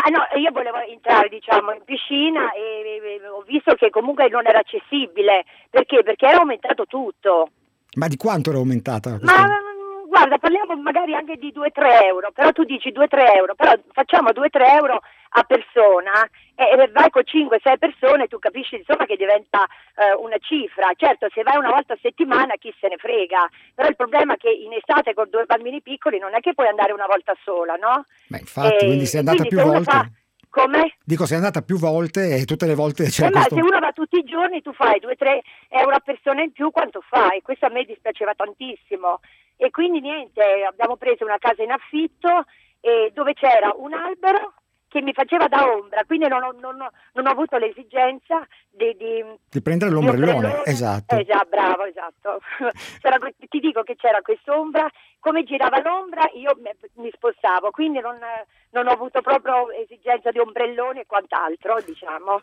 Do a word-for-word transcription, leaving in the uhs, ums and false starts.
Ah no, io volevo entrare, diciamo, in piscina e, e- e ho visto che comunque non era accessibile. Perché? Perché era aumentato tutto. Ma di quanto era aumentata Ma questa? mm, guarda, parliamo magari anche di due tre euro, però tu dici due tre euro, però facciamo due tre euro a persona e, e vai con cinque sei persone, tu capisci insomma che diventa eh, una cifra. Certo, se vai una volta a settimana chi se ne frega, però il problema è che in estate con due bambini piccoli non è che puoi andare una volta sola, no? Beh, infatti, quindi E, sei e andata quindi più se uno fa volte. come? Dico, sei andata più volte e tutte le volte c'era Eh, ma se questo. uno va tutti i giorni tu fai due tre euro a persona in più, quanto fai? Questo a me dispiaceva tantissimo. E quindi niente, abbiamo preso una casa in affitto eh, dove c'era un albero che mi faceva da ombra, quindi non ho, non ho- non ho avuto l'esigenza di, di, Di prendere di l'ombrellone, ombrellone. Eh esatto. già, bravo, esatto. C'era que- ti dico che c'era quest'ombra, come girava l'ombra io me- mi spostavo, quindi non, non ho avuto proprio esigenza di ombrelloni e quant'altro, diciamo.